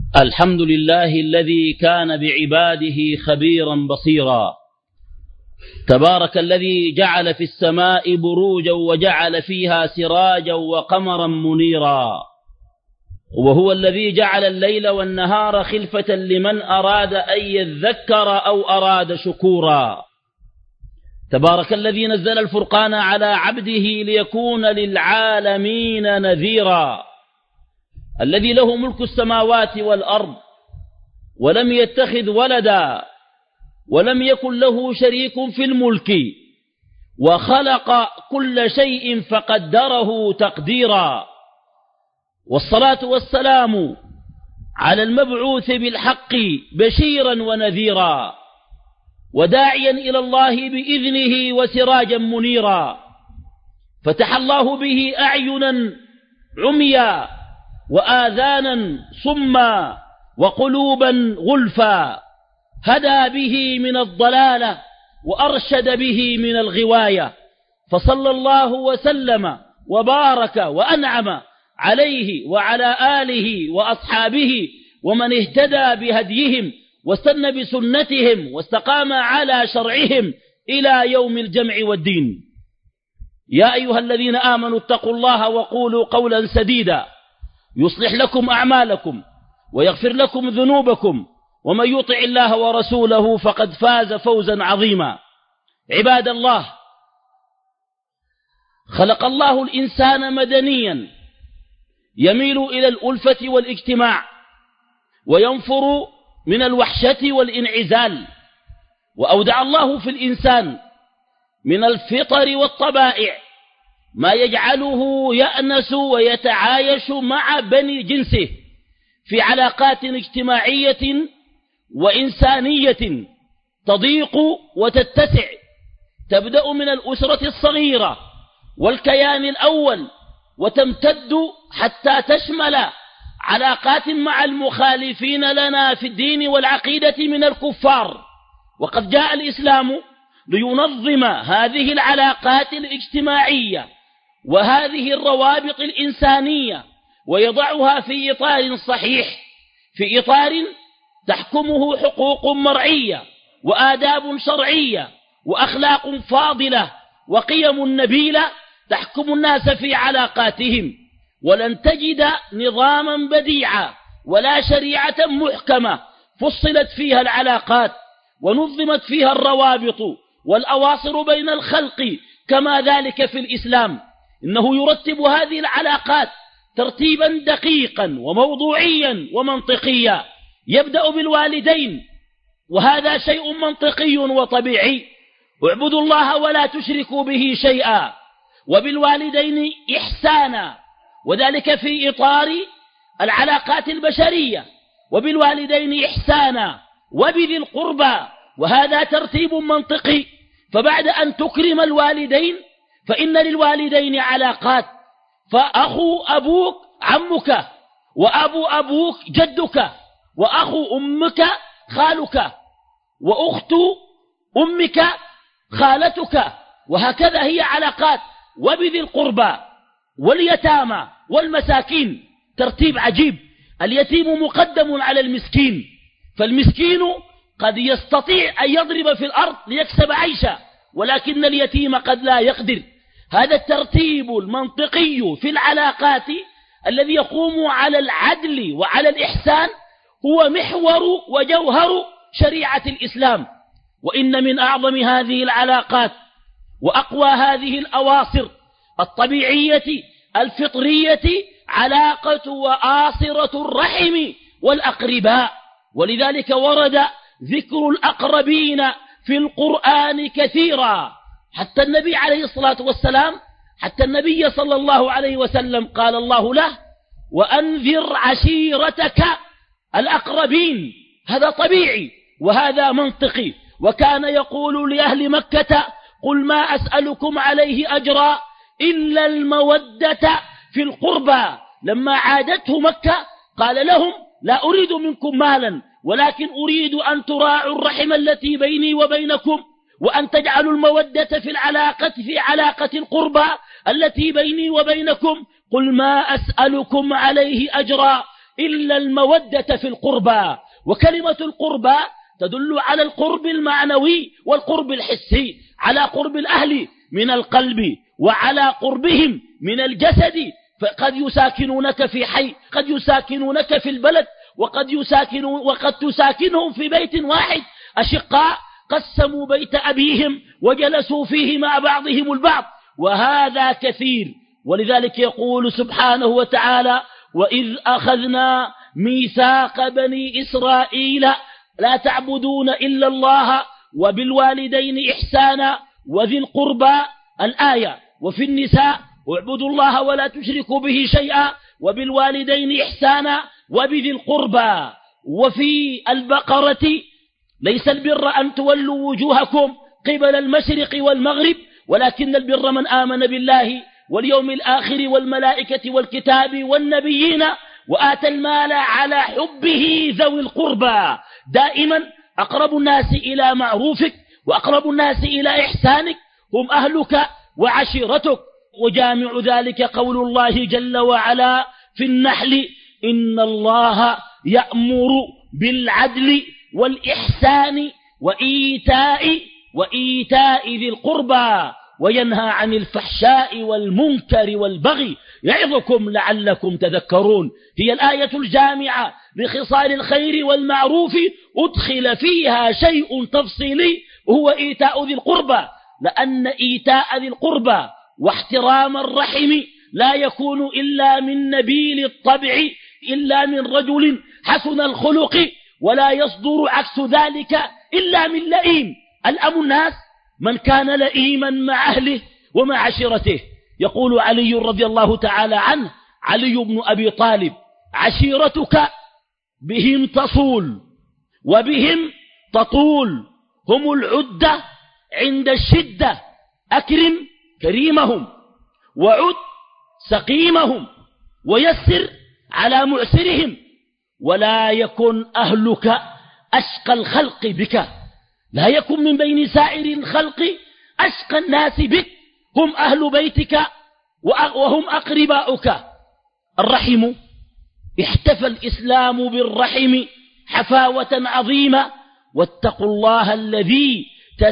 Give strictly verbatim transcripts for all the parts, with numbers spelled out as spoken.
الحمد لله الذي كان بعباده خبيرا بصيرا. تبارك الذي جعل في السماء بروجا وجعل فيها سراجا وقمرا منيرا، وهو الذي جعل الليل والنهار خلفة لمن أراد أن يذكر أو أراد شكورا. تبارك الذي نزل الفرقان على عبده ليكون للعالمين نذيرا، الذي له ملك السماوات والأرض ولم يتخذ ولدا ولم يكن له شريك في الملك وخلق كل شيء فقدره تقديرا. والصلاة والسلام على المبعوث بالحق بشيرا ونذيرا وداعيا إلى الله بإذنه وسراجا منيرا، فتح الله به أعينا عميا وآذانا صما وقلوبا غلفا، هدى به من الضلالة وأرشد به من الغواية، فصلى الله وسلم وبارك وأنعم عليه وعلى آله وأصحابه ومن اهتدى بهديهم واستنى بسنتهم واستقام على شرعهم إلى يوم الجمع والدين. يا أيها الذين آمنوا اتقوا الله وقولوا قولا سديدا يصلح لكم أعمالكم ويغفر لكم ذنوبكم، ومن يطع الله ورسوله فقد فاز فوزا عظيما. عباد الله، خلق الله الإنسان مدنيا يميل إلى الألفة والاجتماع وينفر من الوحشة والانعزال، وأودع الله في الإنسان من الفطر والطبائع ما يجعله يأنس ويتعايش مع بني جنسه في علاقات اجتماعية وإنسانية تضيق وتتسع، تبدأ من الأسرة الصغيرة والكيان الأول وتمتد حتى تشمل علاقات مع المخالفين لنا في الدين والعقيدة من الكفار. وقد جاء الإسلام لينظم هذه العلاقات الاجتماعية وهذه الروابط الإنسانية ويضعها في إطار صحيح، في إطار تحكمه حقوق مرعية وآداب شرعية وأخلاق فاضلة وقيم نبيلة تحكم الناس في علاقاتهم. ولن تجد نظاما بديعا ولا شريعة محكمة فصلت فيها العلاقات ونظمت فيها الروابط والأواصر بين الخلق كما ذلك في الإسلام. إنه يرتب هذه العلاقات ترتيبا دقيقا وموضوعيا ومنطقيا، يبدأ بالوالدين، وهذا شيء منطقي وطبيعي، اعبدوا الله ولا تشركوا به شيئا، وبالوالدين إحسانا، وذلك في إطار العلاقات البشرية، وبالوالدين إحسانا وبذي القربى، وهذا ترتيب منطقي. فبعد أن تكرم الوالدين فإن للوالدين علاقات، فأخو أبوك عمك، وأبو أبوك جدك، وأخو أمك خالك، وأخت أمك خالتك، وهكذا هي علاقات. وبذي القربى واليتامى والمساكين ترتيب عجيب، اليتيم مقدم على المسكين، فالمسكين قد يستطيع أن يضرب في الأرض ليكسب عيشا، ولكن اليتيم قد لا يقدر. هذا الترتيب المنطقي في العلاقات الذي يقوم على العدل وعلى الإحسان هو محور وجوهر شريعة الإسلام. وإن من أعظم هذه العلاقات وأقوى هذه الأواصر الطبيعية الفطرية علاقة وآصرة الرحم والأقرباء، ولذلك ورد ذكر الأقربين في القرآن كثيرا، حتى النبي عليه الصلاة والسلام حتى النبي صلى الله عليه وسلم قال الله له: وأنذر عشيرتك الأقربين. هذا طبيعي وهذا منطقي. وكان يقول لأهل مكة: قل ما أسألكم عليه أجرا إلا المودة في القربى. لما عادته مكة قال لهم: لا أريد منكم مالا، ولكن أريد أن تراعوا الرحم التي بيني وبينكم، وأن تجعلوا المودة في العلاقة في علاقة القربى التي بيني وبينكم. قل ما أسألكم عليه أجرا إلا المودة في القربى. وكلمة القربى تدل على القرب المعنوي والقرب الحسي، على قرب الأهل من القلب وعلى قربهم من الجسد. فقد يساكنونك في حي، قد يساكنونك في البلد، وقد يساكنون وقد تساكنهم في بيت واحد، أشقاء قسموا بيت أبيهم وجلسوا فيه مع بعضهم البعض، وهذا كثير. ولذلك يقول سبحانه وتعالى: وإذ أخذنا ميثاق بني إسرائيل لا تعبدون إلا الله وبالوالدين إحسانا وذي القربى، الآية. وفي النساء: واعبدوا الله ولا تشركوا به شيئا وبالوالدين إحسانا وبذي القربى. وفي البقرة: ليس البر أن تولوا وجوهكم قبل المشرق والمغرب ولكن البر من آمن بالله واليوم الآخر والملائكة والكتاب والنبيين وآتى المال على حبه ذوي القربى. دائما أقرب الناس إلى معروفك وأقرب الناس إلى إحسانك هم أهلك وعشيرتك. وجامع ذلك قول الله جل وعلا في النحل: إن الله يأمر بالعدل والإحسان وإيتاء وإيتاء ذي القربى وينهى عن الفحشاء والمنكر والبغي يعظكم لعلكم تذكرون. هي الآية الجامعة لخصال الخير والمعروف، أدخل فيها شيء تفصيلي وهو إيتاء ذي القربى، لأن إيتاء ذي القربى واحترام الرحم لا يكون إلا من نبيل الطبع، إلا من رجل حسن الخلق، ولا يصدر عكس ذلك إلا من لئيم. الأم الناس من كان لئيما مع أهله ومع عشيرته. يقول علي رضي الله تعالى عنه، علي بن أبي طالب: عشيرتك بهم تصول وبهم تطول، هم العدة عند الشدة، أكرم كريمهم وعد سقيمهم ويسر على معسرهم، ولا يكن أهلك أشقى الخلق بك، لا يكن من بين سائر الخلق أشقى الناس بك، هم أهل بيتك وهم أقرباؤك. الرحم: احتفى الإسلام بالرحم حفاوة عظيمة، واتقوا الله الذي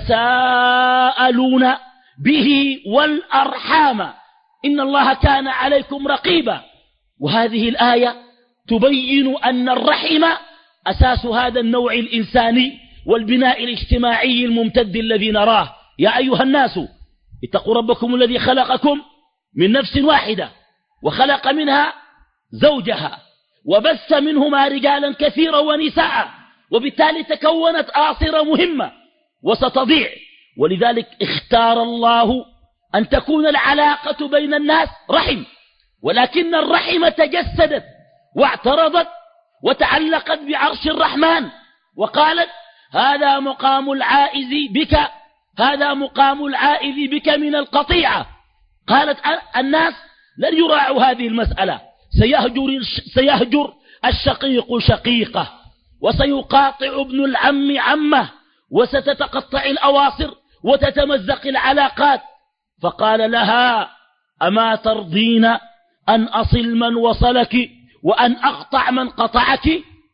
تساءلون به والأرحام إن الله كان عليكم رقيبا. وهذه الآية تبين أن الرحم أساس هذا النوع الإنساني والبناء الاجتماعي الممتد الذي نراه. يا أيها الناس اتقوا ربكم الذي خلقكم من نفس واحدة وخلق منها زوجها وبث منهما رجالا كثيرا ونساء، وبالتالي تكونت آصرة مهمة وستضيع. ولذلك اختار الله أن تكون العلاقة بين الناس رحم، ولكن الرحم تجسدت واعترضت وتعلقت بعرش الرحمن وقالت: هذا مقام العائذ بك، هذا مقام العائذ بك من القطيعة. قالت الناس لن يراعوا هذه المسألة، سيهجر, سيهجر الشقيق شقيقه، وسيقاطع ابن العم عمه، وستتقطع الأواصر وتتمزق العلاقات. فقال لها: أما ترضين أن أصل من وصلك وأن أقطع من قطعك؟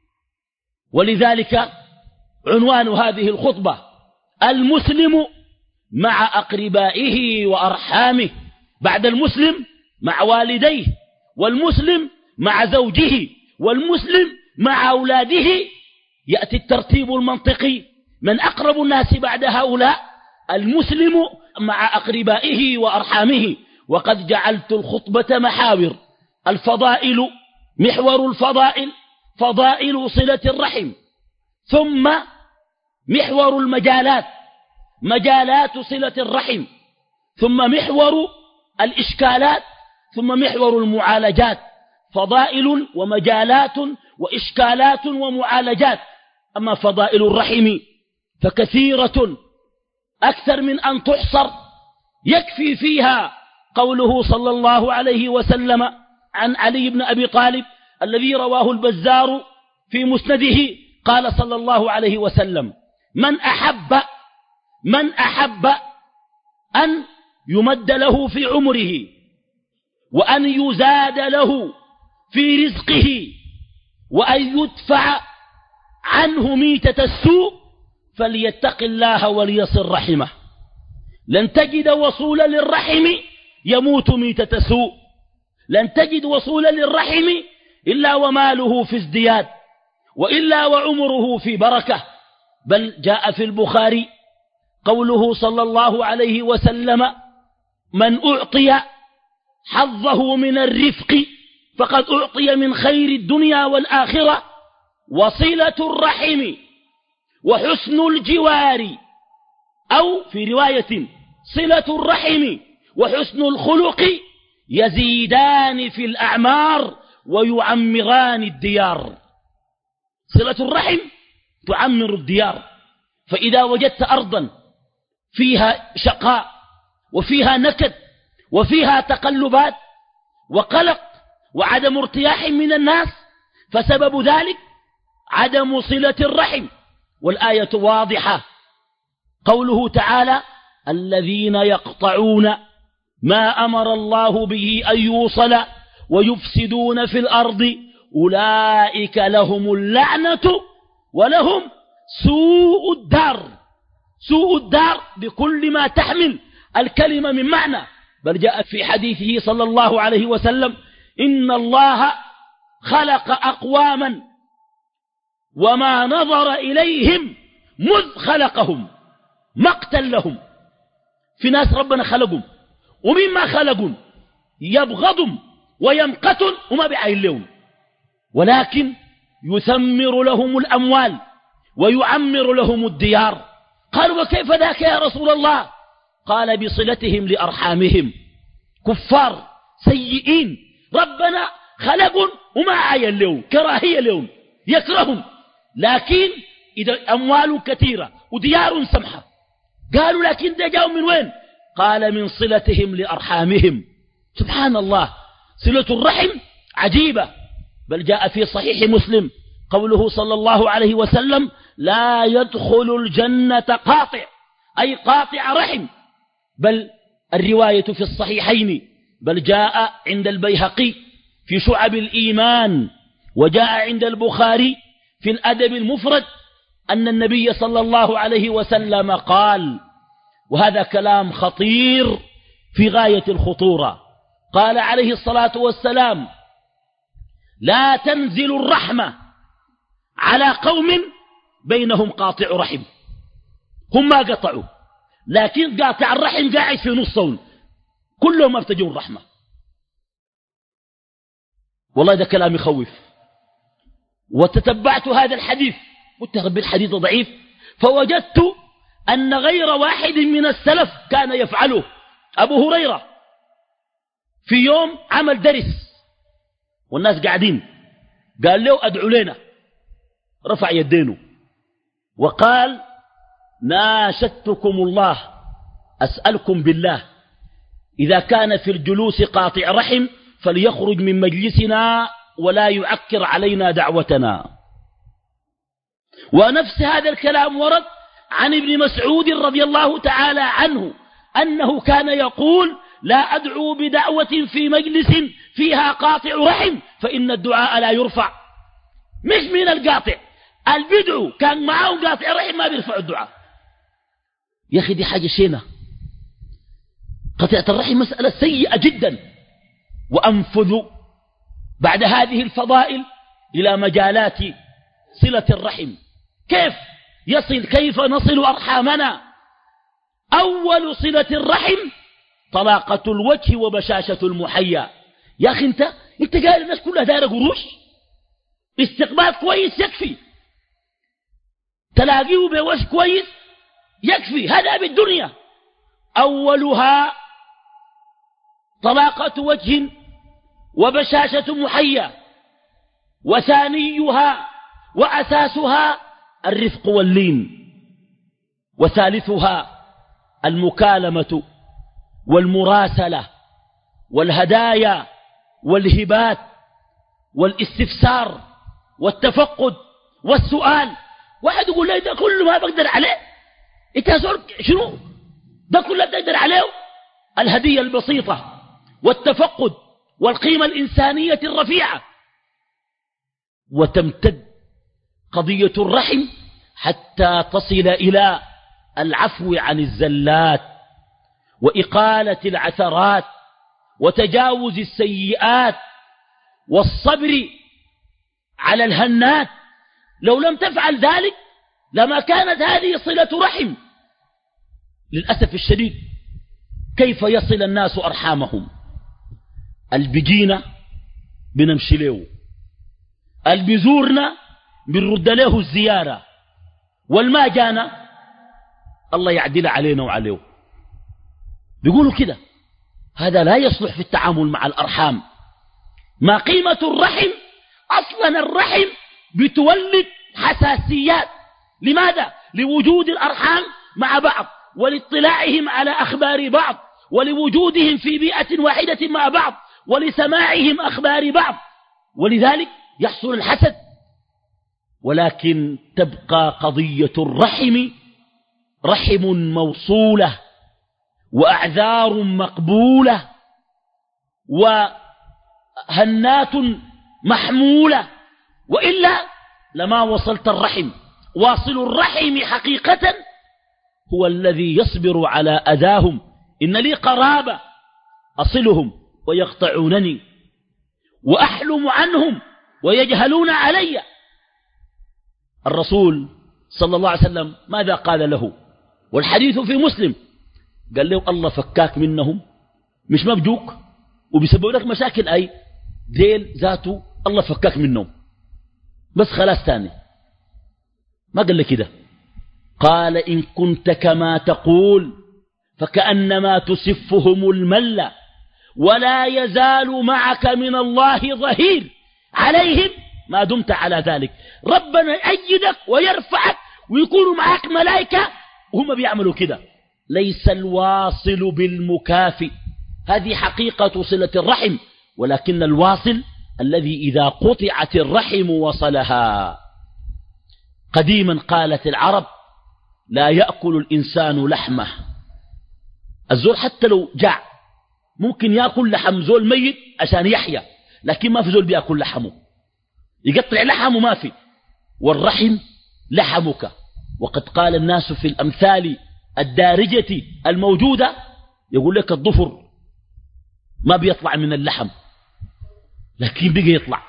ولذلك عنوان هذه الخطبة: المسلم مع أقربائه وأرحامه. بعد المسلم مع والديه، والمسلم مع زوجه، والمسلم مع أولاده، يأتي الترتيب المنطقي: من أقرب الناس بعد هؤلاء؟ المسلم مع أقربائه وأرحامه. وقد جعلت الخطبة محاور. الفضائل، محور الفضائل فضائل صلة الرحم، ثم محور المجالات مجالات صلة الرحم، ثم محور الإشكالات، ثم محور المعالجات. فضائل ومجالات وإشكالات ومعالجات. أما فضائل الرحم فكثيرة أكثر من أن تحصر، يكفي فيها قوله صلى الله عليه وسلم عن علي بن أبي طالب الذي رواه البزار في مسنده، قال صلى الله عليه وسلم: من أحب من أحب أن يمد له في عمره وأن يزاد له في رزقه وأن يدفع عنه ميتة السوء فليتق الله وليصل رحمه. لن تجد وصولا للرحم يموت ميتة سوء، لن تجد وصولا للرحم إلا وماله في ازدياد، وإلا وعمره في بركة. بل جاء في البخاري قوله صلى الله عليه وسلم: من أعطي حظه من الرفق فقد أعطي من خير الدنيا والآخرة. وصلة الرحم وحسن الجوار، أو في رواية صلة الرحم وحسن الخلق يزيدان في الأعمار ويعمران الديار. صلة الرحم تعمر الديار. فإذا وجدت أرضا فيها شقاء وفيها نكد وفيها تقلبات وقلق وعدم ارتياح من الناس، فسبب ذلك عدم صلة الرحم. والآية واضحة، قوله تعالى: الذين يقطعون ما أمر الله به أن يوصل ويفسدون في الأرض أولئك لهم اللعنة ولهم سوء الدار. سوء الدار بكل ما تحمل الكلمة من معنى. بل جاء في حديثه صلى الله عليه وسلم: إن الله خلق أقواما وما نظر إليهم مذ خلقهم. مقتل لهم. في ناس ربنا خلقهم ومما خلقهم يبغضهم ويمقتل وما بعين لهم، ولكن يثمر لهم الأموال ويعمر لهم الديار. قالوا: وكيف ذاك يا رسول الله؟ قال: بصلتهم لأرحامهم. كفار سيئين ربنا خلقهم وما عين لهم، كراهية لهم، يكرههم، لكن إذا أموال كثيرة وديار سمحة. قالوا: لكن ده جاءوا من وين؟ قال: من صلتهم لأرحامهم. سبحان الله، صلة الرحم عجيبة. بل جاء في صحيح مسلم قوله صلى الله عليه وسلم: لا يدخل الجنة قاطع، أي قاطع رحم. بل الرواية في الصحيحين، بل جاء عند البيهقي في شعب الإيمان، وجاء عند البخاري في الأدب المفرد، أن النبي صلى الله عليه وسلم قال، وهذا كلام خطير في غاية الخطورة، قال عليه الصلاة والسلام: لا تنزل الرحمة على قوم بينهم قاطع رحم. هم ما قطعوا، لكن قاطع الرحم قاعد في نصهم، كلهم ارتجون الرحمة. والله ده كلام يخوف. وتتبعت هذا الحديث، قلت رب الحديث ضعيف، فوجدت أن غير واحد من السلف كان يفعله. أبو هريرة في يوم عمل درس والناس قاعدين، قال له: أدعو لنا. رفع يدينه وقال: ناشدتكم الله، أسألكم بالله، إذا كان في الجلوس قاطع رحم فليخرج من مجلسنا ولا يعكر علينا دعوتنا. ونفس هذا الكلام ورد عن ابن مسعود رضي الله تعالى عنه أنه كان يقول: لا أدعو بدعوة في مجلس فيها قاطع رحم فإن الدعاء لا يرفع. مش من القاطع، البدعو كان معهم قاطع رحم ما بيرفع الدعاء. يا أخي دي حاجة شينة. قطيعة الرحم مسألة سيئة جدا. وأنفذ بعد هذه الفضائل إلى مجالات صلة الرحم. كيف يصل كيف نصل أرحامنا؟ أول صلة الرحم طلاقة الوجه وبشاشة المحيا. يا أخي أنت أنت قال الناس كلها دايرة قروش، استقبال كويس يكفي، تلاقيه بوجه كويس يكفي، هذا بالدنيا. أولها طلاقة وجه وبشاشة محيا، وثانيها وأساسها الرفق واللين، وثالثها المكالمة والمراسلة والهدايا والهبات والاستفسار والتفقد والسؤال. واحد يقول لي ده كله ما بقدر عليه، انت شنو ده كله بتقدر عليه؟ الهدية البسيطة والتفقد والقيمة الإنسانية الرفيعة. وتمتد قضية الرحم حتى تصل إلى العفو عن الزلات وإقالة العثرات وتجاوز السيئات والصبر على الهنات. لو لم تفعل ذلك لما كانت هذه صلة رحم. للأسف الشديد كيف يصل الناس أرحامهم؟ البجينا بنمشي له، البزورنا بنرد له الزيارة، والما جانا الله يعدل علينا وعليه. بيقولوا كده. هذا لا يصلح في التعامل مع الأرحام. ما قيمة الرحم؟ أصلا الرحم بتولد حساسيات. لماذا؟ لوجود الأرحام مع بعض، ولاطلاعهم على أخبار بعض، ولوجودهم في بيئة واحدة مع بعض، ولسماعهم أخبار بعض، ولذلك يحصل الحسد. ولكن تبقى قضية الرحم رحم موصولة وأعذار مقبولة وهنات محمولة، وإلا لما وصلت الرحم. واصل الرحم حقيقة هو الذي يصبر على أذاهم. إن لي قرابة أصلهم ويقطعونني، وأحلم عنهم ويجهلون علي. الرسول صلى الله عليه وسلم ماذا قال له؟ والحديث في مسلم. قال له الله فكاك منهم، مش مبجوك وبيسبب لك مشاكل، أي ديل ذاته الله فكاك منهم، بس خلاص تاني. ما قال لي كده. قال إن كنت كما تقول فكأنما تسفهم المل، ولا يزال معك من الله ظهير عليهم ما دمت على ذلك. ربنا يأيدك ويرفعك ويكونوا معك ملائكة وهم بيعملوا كده. ليس الواصل بالمكافئ، هذه حقيقة صلة الرحم، ولكن الواصل الذي إذا قطعت الرحم وصلها. قديما قالت العرب لا يأكل الإنسان لحمه. الزول حتى لو جاع ممكن يأكل لحم زول ميت عشان يحيا، لكن ما في زول بيأكل لحمه، يقطع لحمه ما في. والرحم لحمك. وقد قال الناس في الأمثال الدارجة الموجودة، يقول لك الضفر ما بيطلع من اللحم، لكن بقى يطلع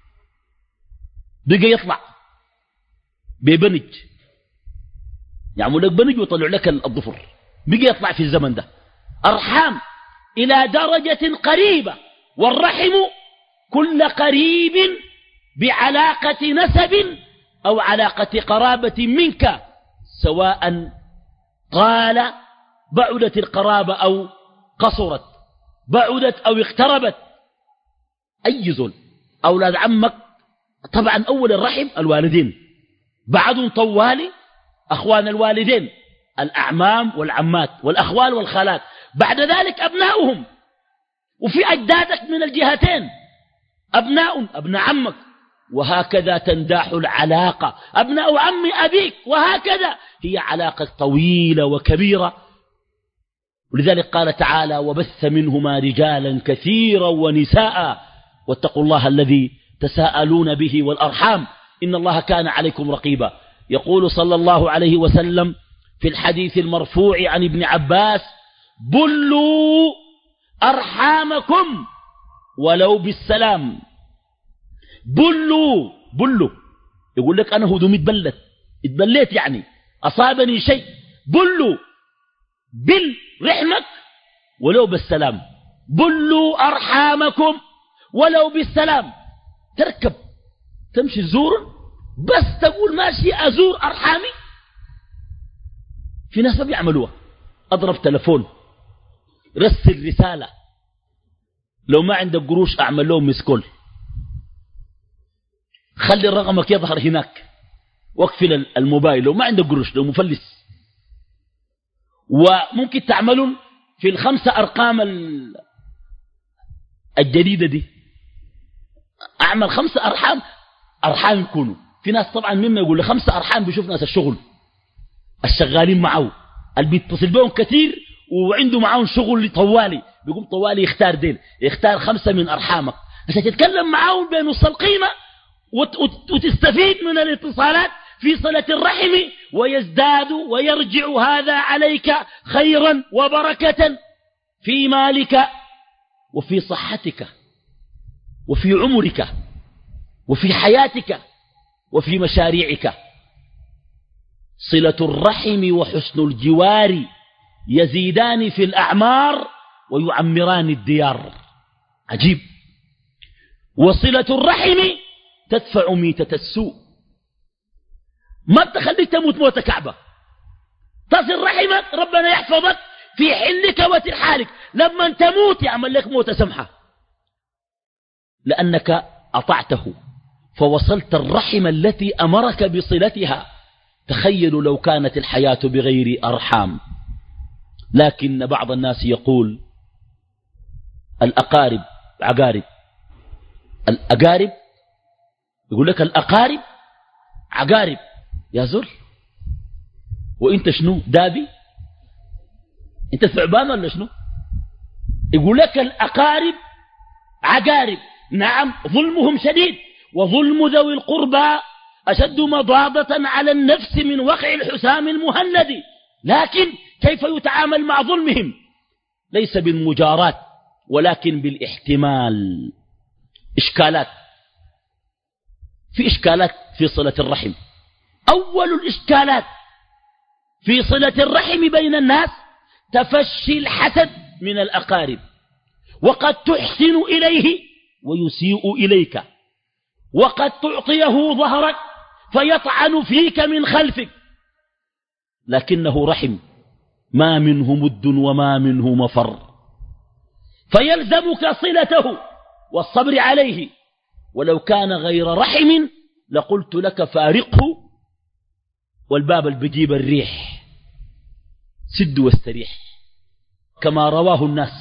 بقى يطلع ببنج، يعمل لك بنج ويطلع لك الضفر، بقى يطلع في الزمن ده. أرحام إلى درجة قريبة، والرحم كل قريب بعلاقة نسب أو علاقة قرابة منك، سواء قال بعدت القرابة أو قصرت، بعدت أو اقتربت. أي زول أولاد عمك طبعا أول الرحم الوالدين، بعدهم طوالي أخوان الوالدين الأعمام والعمات والأخوال والخالات، بعد ذلك أبناؤهم، وفي أجدادك من الجهتين أبناء أبناء عمك، وهكذا تنداح العلاقة. أبناء عم أبيك، وهكذا هي علاقة طويلة وكبيرة. ولذلك قال تعالى وبث منهما رجالا كثيرا ونساء واتقوا الله الذي تساءلون به والأرحام إن الله كان عليكم رقيبا. يقول صلى الله عليه وسلم في الحديث المرفوع عن ابن عباس بلوا أرحامكم ولو بالسلام. بلوا بلوا يقول لك أنا هدومي اتبلت اتبليت، يعني أصابني شيء. بلوا بل رحمك ولو بالسلام. بلوا أرحامكم ولو بالسلام. تركب تمشي تزور بس تقول ماشي أزور أرحامي. في ناس ما بيعملوها. أضرب تلفون، رسل رسالة، لو ما عندك قروش أعمل لهم مسكول، خلي رقمك يظهر هناك، واقفل الموبايل لو ما عندك قروش، لو مفلس. وممكن تعملون في الخمسة أرقام الجديدة دي، أعمل خمسة أرحام أرحام يكونوا. في ناس طبعا مما يقول لخمسة أرحام بيشوف ناس الشغل الشغالين معه اللي بيتصل بهم كثير وعنده معاهم شغل طوالي، بيقوم طوالي يختار دين، يختار خمسة من أرحامك عشان تتكلم معاهم بين نص القيمة وتستفيد من الاتصالات في صلة الرحم، ويزداد ويرجع هذا عليك خيرا وبركة في مالك وفي صحتك وفي عمرك وفي حياتك وفي مشاريعك. صلة الرحم وحسن الجوار يزيدان في الأعمار ويعمران الديار. عجيب. وصلة الرحم تدفع ميتة السوء، ما بتخليك تموت موت كعبة. تصل رحمك ربنا يحفظك في حلك وترحالك، لما تموت يعمل لك موت سمحة لأنك أطعته فوصلت الرحم التي أمرك بصلتها. تخيلوا لو كانت الحياة بغير أرحام. لكن بعض الناس يقول الأقارب عقارب، الأقارب يقول لك الأقارب عقارب. يا زول، وإنت شنو دابي؟ إنت ثعبان ولا شنو؟ يقول لك الأقارب عقارب. نعم، ظلمهم شديد، وظلم ذوي القربى أشد مضاضة على النفس من وقع الحسام المهند. لكن كيف يتعامل مع ظلمهم؟ ليس بالمجارات ولكن بالاحتمال. إشكالات، في إشكالات في صلة الرحم. أول الإشكالات في صلة الرحم بين الناس تفشي الحسد من الأقارب، وقد تحسن إليه ويسيء إليك، وقد تعطيه ظهرك فيطعن فيك من خلفك، لكنه رحم ما منه مد وما منه مفر، فيلزمك صلته والصبر عليه. ولو كان غير رحم لقلت لك فارقه، والباب اللي بيجيب الريح سد واستريح كما رواه الناس.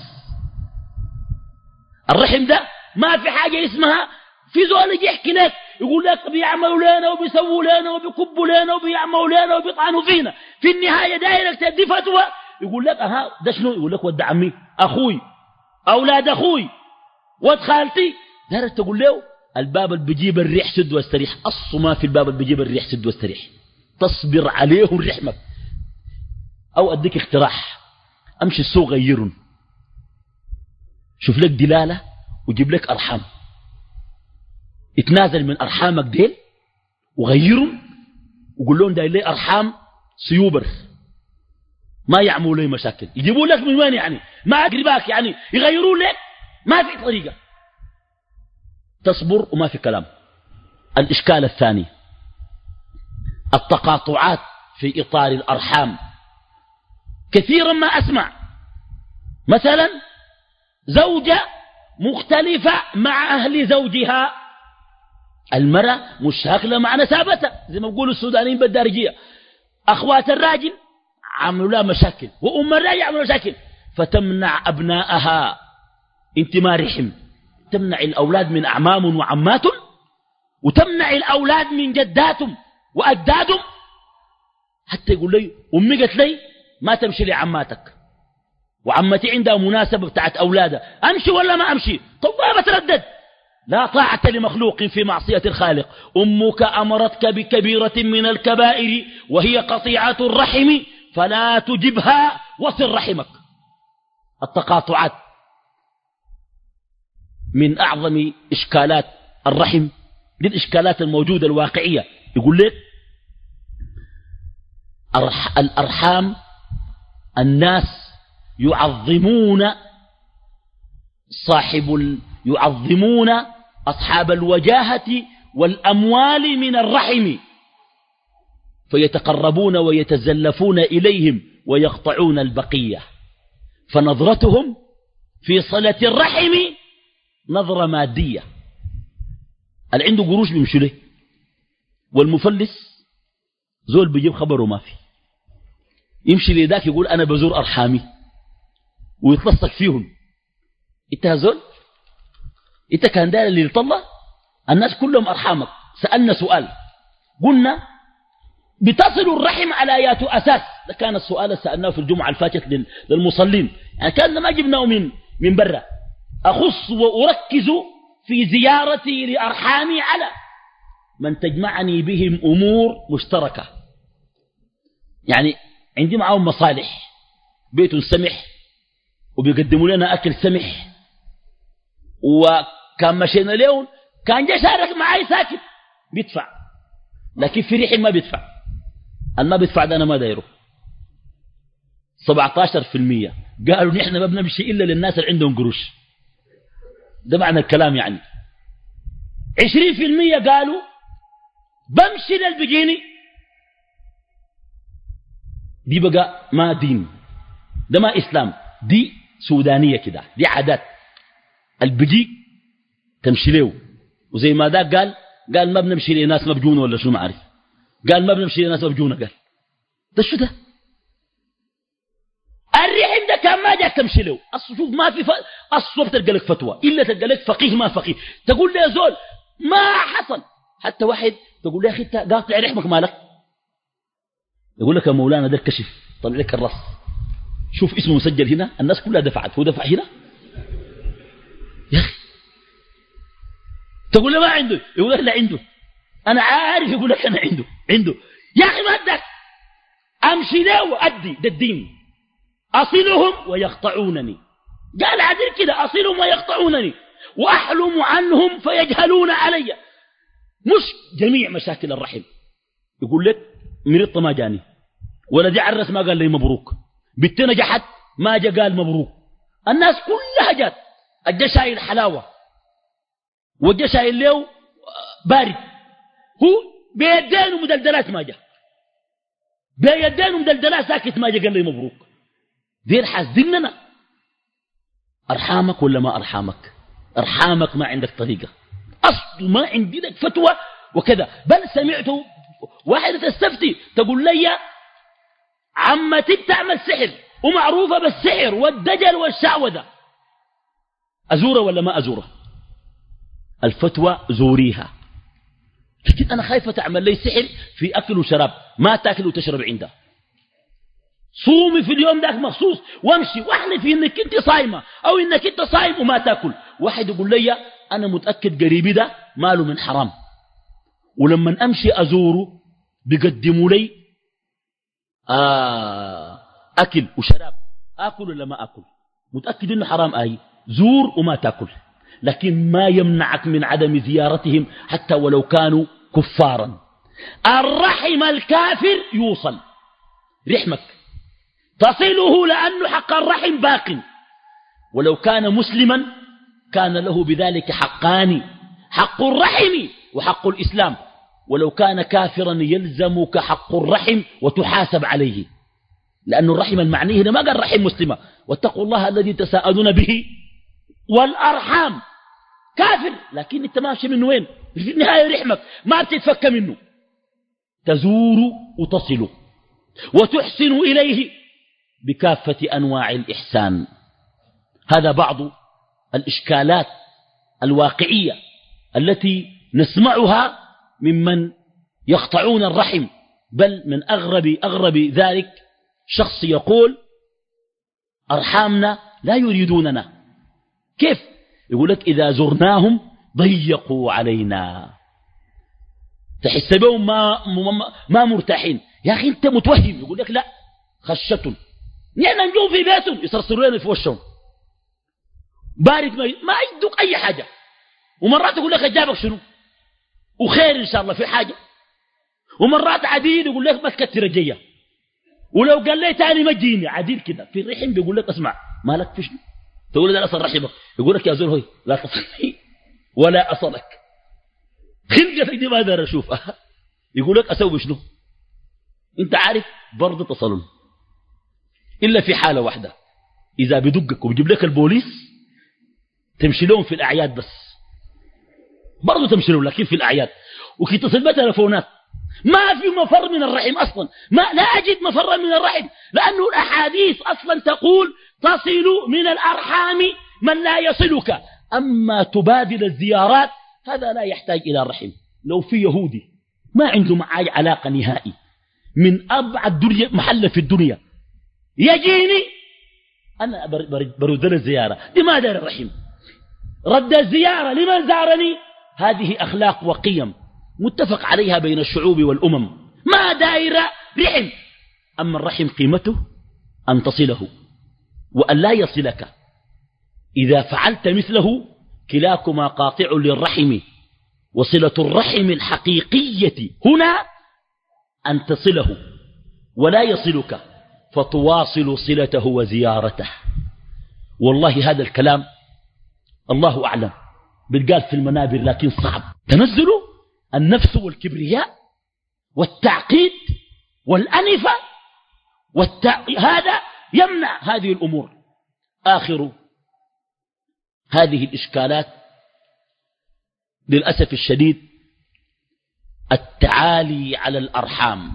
الرحم ده ما في حاجة اسمها في زول يجي يحكي لك يقول لك بيعملوا لنا وبيسووا لنا وبيكبوا لنا وبيعملوا لنا وبيطعنوا فينا، في النهاية دايرك تدي فتوى يقول لك أها ده شنو؟ يقول لك ود عمي أخوي أولاد أخوي ود خالتي. دايرك تقول له الباب اللي بيجيب الريح سد واستريح. أصل ما في الباب اللي بيجيب الريح سد واستريح، تصبر عليهم رحمك. أو أديك اقتراح، أمشي السوق غيرهم، شوف لك دلالة وجيب لك أرحام، اتنازل من أرحامك ديل وغيرهم وقول لهم داير لي أرحام سيوبر ما يعملوا لي مشاكل. يجيبوا لك من وين يعني؟ ما أقرباك يعني يغيروا لك، ما في طريقة. تصبر وما في كلام. الإشكال الثاني التقاطعات في إطار الأرحام. كثيرا ما أسمع مثلا زوجة مختلفة مع أهل زوجها، المرأة مش هاكلة مع نسابتها زي ما بيقولوا السودانيين بالدارجية، أخوات الراجل عملوا لها مشاكل وأم الراجل عملوا مشاكل، فتمنع أبناءها. انت ما رحم، تمنع الأولاد من أعمام وعمات، وتمنع الأولاد من جداتهم وأجدادهم. حتى يقول لي أمي قالت لي ما تمشي لعماتك، وعمتي عندها مناسبة بتاعت أولادها، أمشي ولا ما أمشي؟ طب ما بتردد. لا طاعة لمخلوق في معصية الخالق. أمك أمرتك بكبيرة من الكبائر وهي قطيعة الرحم فلا تجبها وصل رحمك. التقاطعات من أعظم إشكالات الرحم، للإشكالات الموجودة الواقعية. يقول لك الأرحام الناس يعظمون صاحب ال... يعظمون أصحاب الوجاهة والأموال من الرحم، فيتقربون ويتزلفون إليهم ويقطعون البقية، فنظرتهم في صلة الرحم نظرة مادية. اللي عنده قروش بيمشي له، والمفلس زول بيجيب خبره ما في، يمشي لذاك يقول أنا بزور أرحامي ويتلصق فيهم. انت زول، انت كان داير اللي يطلع الناس كلهم أرحامك. سألنا سؤال قلنا بتصل الرحم على آيات أساس، ده كان السؤال سألناه في الجمعة الفاتت للمصلين، يعني كان ما جبناه من من برا. أخص وأركز في زيارتي لأرحامي على من تجمعني بهم أمور مشتركة، يعني عندي معهم مصالح، بيت سمح وبيقدموا لنا أكل سمح، وكان مشينا لهم كان جاء شارك معي ساكت بيدفع، لكن في ريحي ما بيدفع. أنا ما بيدفع ده أنا ما دايره. سبعة عشر في المية قالوا نحن ما بنمشي إلا للناس اللي عندهم قروش، ده معنى الكلام. يعني عشرين في المية قالوا بمشي للبجيني، دي بقى ما دين، ده ما إسلام، دي سودانية كده، دي عادات. البجي تمشي له، وزي ما ذاك قال قال ما بنمشي لناس مبجونة ولا شو ما عارف، قال ما بنمشي لناس مبجونة، قال ده شو ده؟ الرحم ده كان ما جاك تمشي له. أصل شوف ما في ف... أصل تلقى لك فتوى إلا تلقى لك فقيه ما فقيه، تقول لي يا زول ما حصل. حتى واحد تقول لي يا أخي أنت قاطع رحمك مالك، يقول لك يا مولانا ده الكشف طلع لك الرص، شوف اسمه مسجل هنا، الناس كلها دفعت، هو دفع هنا يا أخي. تقول له ما عنده، يقول لك لا عنده، أنا عارف، يقول لك أنا عنده عنده يا أخي ما أدك أمشي له وأدي، ده الدين. أصلهم ويقطعونني، قال عدل كده، أصلهم ويقطعونني وأحلم عنهم فيجهلون علي. مش جميع مشاكل الرحم. يقول لك مريض ما جاني، ولا دي عرس ما قال لي مبروك، بنت نجحت ما جا قال مبروك، الناس كلها جات، الجا شايل حلاوة والجا شايل له بارد، هو بيدين ومدلدلات ما جا، بيدين ومدلدلات ساكت ما جا قال لي مبروك. دير حاسديننا. أرحامك ولا ما أرحامك؟ أرحامك ما عندك طريقة، أصل ما عندي لك فتوى وكذا. بل سمعت واحدة تستفتي تقول لي عمتي بتعمل سحر ومعروفة بالسحر والدجل والشعوذة، أزورة ولا ما أزورة؟ الفتوى زوريها، لكن أنا خايفة تعمل لي سحر في أكل وشراب، ما تأكل وتشرب عندها. صومي في اليوم ذاك مخصوص وامشي واحلفي انك انت صايمه او انك انت صايم وما تاكل. واحد يقول لي انا متاكد قريبي ده ماله من حرام، ولما امشي ازوره بيقدموا لي آه اكل وشراب، اكل ولا ما اكل؟ متاكد انه حرام. اي زور وما تاكل، لكن ما يمنعك من عدم زيارتهم حتى ولو كانوا كفارا. الرحم الكافر يوصل، رحمك تصله لأنه حق الرحم باق، ولو كان مسلما كان له بذلك حقان، حق الرحم وحق الإسلام، ولو كان كافرا يلزمك حق الرحم وتحاسب عليه، لأن الرحم المعني هنا ما قال رحم مسلمة، واتقوا الله الذي تساءلون به والأرحام. كافر لكن انت ماشي من وين؟ في النهاية رحمك ما بتتفك منه، تزور وتصل وتحسن إليه بكافة أنواع الإحسان. هذا بعض الإشكالات الواقعية التي نسمعها ممن يقطعون الرحم. بل من أغرب أغرب ذلك شخص يقول أرحامنا لا يريدوننا. كيف؟ يقول لك إذا زرناهم ضيقوا علينا، تحس بهم ما, ما, ما مرتاحين. يا أخي أنت متوهم. يقول لك لا خشة، نحن نجوم في بيتهم يصرصروا لنا في وشهم بارد، ما, ما يدوك أي حاجة، ومرات يقول لك أجابك شنو وخير إن شاء الله في حاجة، ومرات عديد يقول لك ما تكتر الجية، ولو قال لي تاني ما تجيني عديد كده. في الرحم بيقول لك اسمع مالك في شنو، تقول له أصل رحمك، يقول لك يا زول هوي لا تصلني ولا أصلك، خلقتك دي ما دار أشوفها. يقول لك أسوي شنو؟ أنت عارف برضه تصلون، إلا في حالة واحدة، إذا بدقك وبيجيب لك البوليس تمشي لهم في الأعياد، بس برضه تمشي لهم لكن في الأعياد، وكي تصل بتلفونات. ما في مفر من الرحم أصلا، ما لا أجد مفر من الرحم، لأنه الأحاديث أصلا تقول تصل من الأرحام من لا يصلك. أما تبادل الزيارات هذا لا يحتاج إلى الرحم. لو في يهودي ما عنده معي علاقة نهائي من أبعد دنيا محل في الدنيا يجيني أنا برد له الزيارة، لماذا الرحم؟ رد الزيارة لمن زارني، هذه أخلاق وقيم متفق عليها بين الشعوب والأمم، ما دائرة رحم. أما الرحم قيمته أن تصله وأن لا يصلك، إذا فعلت مثله كلاكما قاطع للرحم. وصلة الرحم الحقيقية هنا أن تصله ولا يصلك، فتواصل صلته وزيارته. والله هذا الكلام الله أعلم بتقال في المنابر، لكن صعب. تنزل النفس والكبرياء والتعقيد والأنفة والتع... هذا يمنع هذه الأمور. آخر هذه الإشكالات للأسف الشديد التعالي على الأرحام،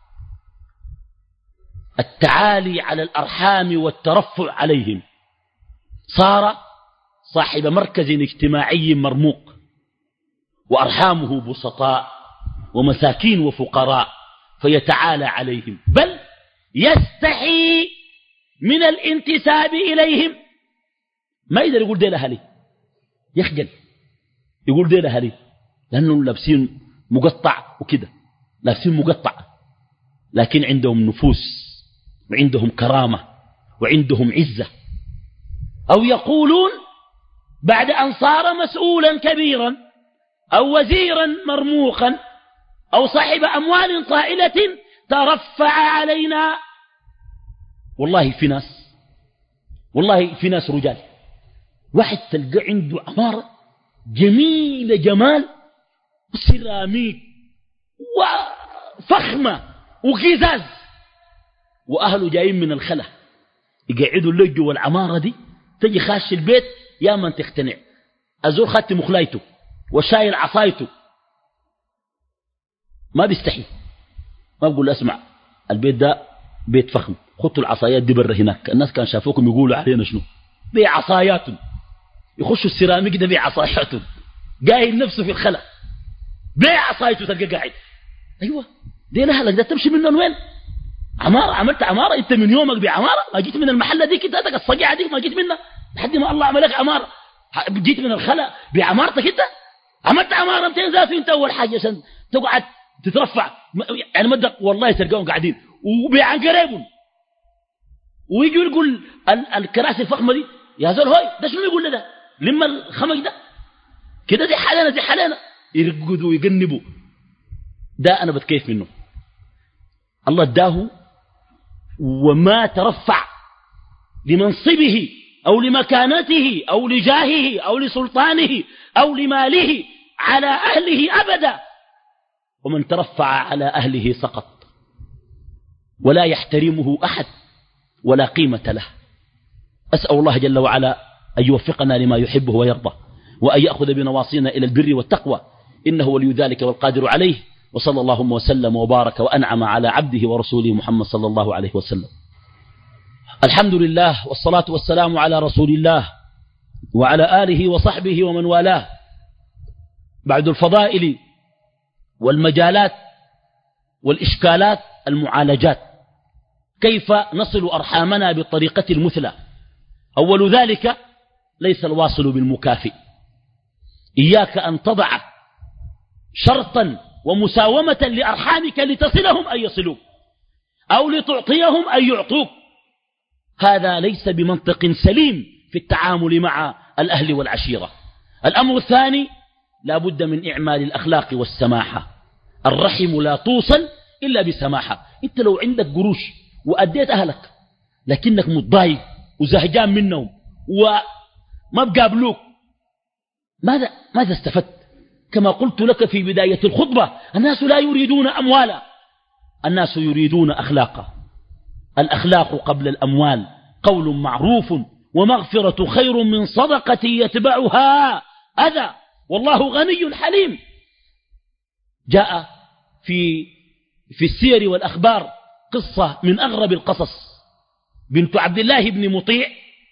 التعالي على الأرحام والترفع عليهم. صار صاحب مركز اجتماعي مرموق، وأرحامه بسطاء ومساكين وفقراء، فيتعالى عليهم، بل يستحي من الانتساب إليهم. ما يقدر يقول دي لأهلي، يخجل يقول دي لأهلي، لأنهم لابسين مقطع وكده، لابسين مقطع، لكن عندهم نفوس وعندهم كرامة وعندهم عزة. أو يقولون بعد أن صار مسؤولا كبيرا أو وزيرا مرموقا أو صاحب أموال طائلة ترفع علينا. والله في ناس، والله في ناس رجال، واحد تلقى عنده عمارة جميلة جمال وسيراميك وفخمة وقزاز، وأهله جايين من الخلا يقعدوا اللي جوا العمارة دي، تجي خاش البيت يا من تقتنع، أزور خدت مخلايته وشايل عصايته، ما بيستحي، ما بقول اسمع البيت ده بيت فخم، خدوا العصايات دي برا هناك، الناس كان شافوكم يقولوا علينا شنو بعصاياتهم، يخشوا السيراميك ده بعصاياتهم، قايل نفسه في الخلا بعصايته، تلقى قاعد. ايوه دي لها ده تمشي منه وين؟ عمارة، عملت عمارة انت من يومك بعمارة، ما جيت من المحلة دي كده الصقيعة دي ما جيت منها لحد ما الله عملك عمارة، جيت من الخلا بعمارتك انت، عملت عمارة مئتين ذاته انت اول حاجة عشان تقعد تترفع يعني مدق. والله تلقاهم قاعدين وبيعن قريبهم، ويجي يقول الكراسي الفخمة دي يا زول هوي ده شنو يقول ده لما الخمج ده كده دي حالنا دي حالنا، يرقدوا ويجنبوا. ده انا بتكيف منه، الله اداه وما ترفع لمنصبه أو لمكانته أو لجاهه أو لسلطانه أو لماله على أهله أبدا، ومن ترفع على أهله سقط ولا يحترمه أحد ولا قيمة له. أسأل الله جل وعلا أن يوفقنا لما يحبه ويرضى، وأن يأخذ بنواصينا إلى البر والتقوى، إنه ولي ذلك والقادر عليه. وصلى اللهم وسلم وبارك وأنعم على عبده ورسوله محمد صلى الله عليه وسلم. الحمد لله والصلاة والسلام على رسول الله وعلى آله وصحبه ومن والاه. بعد الفضائل والمجالات والإشكالات المعالجات، كيف نصل أرحامنا بالطريقة المثلى؟ أول ذلك ليس الواصل بالمكافئ، إياك أن تضع شرطا ومساومة لأرحامك لتصلهم أن يصلوك أو لتعطيهم أن يعطوك، هذا ليس بمنطق سليم في التعامل مع الأهل والعشيرة. الأمر الثاني لا بد من إعمال الأخلاق والسماحة، الرحم لا توصل إلا بسماحة. أنت لو عندك قروش وأديت أهلك لكنك متضايق وزهجان منهم وما بقابلوك، ماذا ماذا استفدت؟ كما قلت لك في بداية الخطبة، الناس لا يريدون أموالا، الناس يريدون أخلاقا. الأخلاق قبل الأموال، قول معروف ومغفرة خير من صدقة يتبعها أذى، والله غني حليم. جاء في في السير والأخبار قصة من أغرب القصص. بنت عبد الله بن مطيع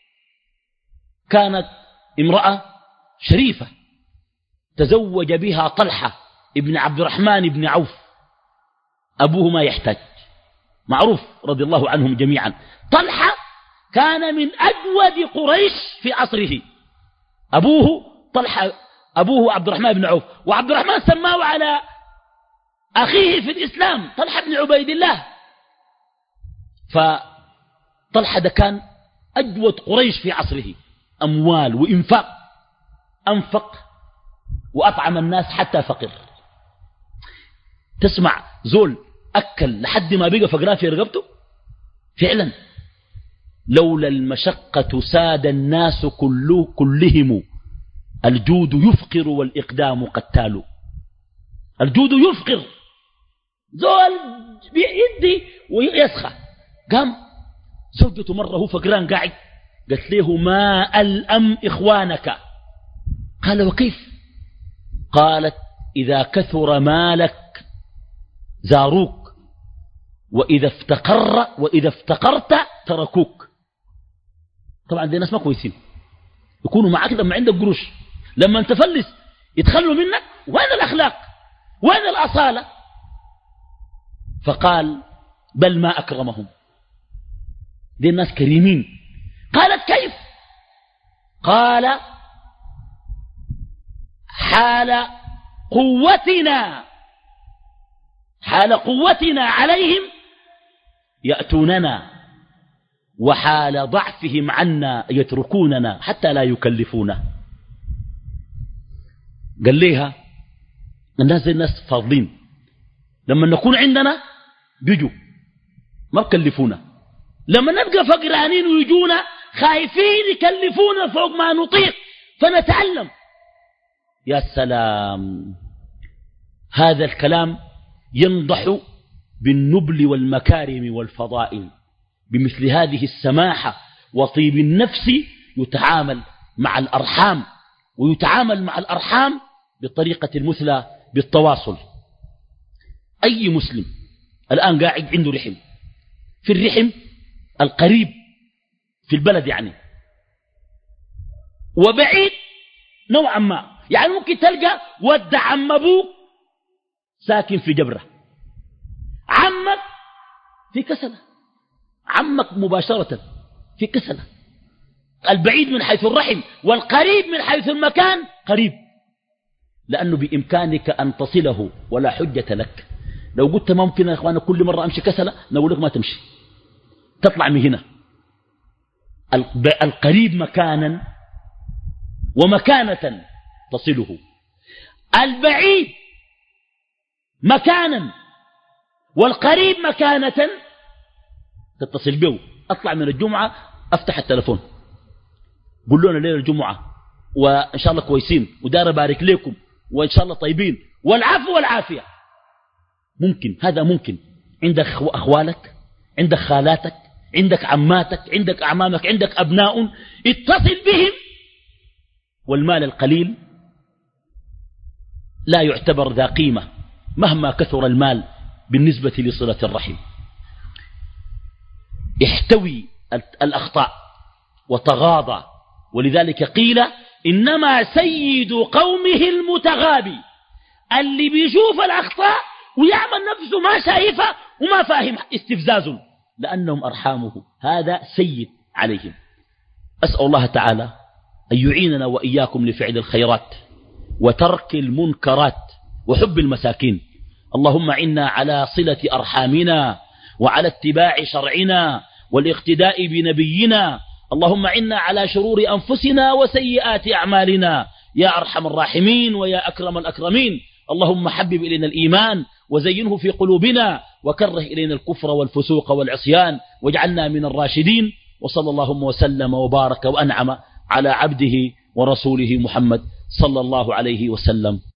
كانت امرأة شريفة، تزوج بها طلحة ابن عبد الرحمن بن عوف، أبوه ما يحتاج، معروف رضي الله عنهم جميعا. طلحة كان من أجود قريش في عصره، أبوه طلحة أبوه عبد الرحمن بن عوف، وعبد الرحمن سماه على أخيه في الإسلام طلحة بن عبيد الله. فطلحة ده كان أجود قريش في عصره، أموال وإنفاق، أنفق وأطعم الناس حتى فقر. تسمع زول أكل لحد ما بقى فقران في رقبته؟ فعلا لولا المشقة ساد الناس كله كلهم، الجود يفقر والإقدام قتال. الجود يفقر، زول بيدي ويسخى. قام زوجته مرة هو فقران قاعد قالت له ما ألأم إخوانك؟ قال وكيف؟ قالت إذا كثر مالك زاروك، وإذا افتقر وإذا افتقرت تركوك. طبعا دي ناس ما كويسين، يكونوا معك لما عندك قروش، لما انت تفلس يتخلوا منك. وين الأخلاق؟ وين الأصالة؟ فقال بل ما أكرمهم، دي الناس كريمين. قالت كيف؟ قال حال قوتنا حال قوتنا عليهم يأتوننا، وحال ضعفهم عنا يتركوننا حتى لا يكلفونا. قال ليها الناس زي الناس فاضلين، لما نكون عندنا بيجوا ما بكلفونا، لما نبقى فقرانين ويجونا خايفين يكلفونا فوق ما نطيق فنتعلم. يا سلام، هذا الكلام ينضح بالنبل والمكارم والفضائل. بمثل هذه السماحة وطيب النفس يتعامل مع الأرحام، ويتعامل مع الأرحام بالطريقة المثلى بالتواصل. أي مسلم الآن قاعد عنده رحم، في الرحم القريب في البلد يعني، وبعيد نوعا ما، يعني ممكن تلقى ود عم أبوك ساكن في جبرة، عمك في كسلة، عمك مباشرة في كسلة. البعيد من حيث الرحم والقريب من حيث المكان قريب، لأنه بإمكانك أن تصله ولا حجة لك. لو قلت ممكن يا إخوانا كل مرة أمشي كسلة، نقول لك ما تمشي، تطلع من هنا. القريب مكانا ومكانة تصله، البعيد مكانا والقريب مكانة تتصل به. أطلع من الجمعة أفتح التلفون، قل لنا ليلة الجمعة وإن شاء الله كويسين ودار بارك لكم وإن شاء الله طيبين والعفو والعافية. ممكن هذا ممكن. عندك أخوالك، عندك خالاتك، عندك عماتك، عندك أعمامك، عندك أبناء، اتصل بهم. والمال القليل لا يعتبر ذا قيمة مهما كثر المال بالنسبة لصلة الرحم. احتوي الأخطاء وتغاضى، ولذلك قيل إنما سيد قومه المتغابي، اللي بيشوف الأخطاء ويعمل نفسه ما شايفه وما فاهم، استفزاز، لأنهم أرحامه، هذا سيد عليهم. أسأل الله تعالى أن يعيننا وإياكم لفعل الخيرات وترك المنكرات وحب المساكين. اللهم عنا على صلة أرحامنا وعلى اتباع شرعنا والاقتداء بنبينا. اللهم عنا على شرور أنفسنا وسيئات أعمالنا يا أرحم الراحمين ويا أكرم الأكرمين. اللهم حبب إلينا الإيمان وزينه في قلوبنا وكره إلينا الكفر والفسوق والعصيان واجعلنا من الراشدين. وصلى اللهم وسلم وبارك وأنعم على عبده ورسوله محمد صلى الله عليه وسلم.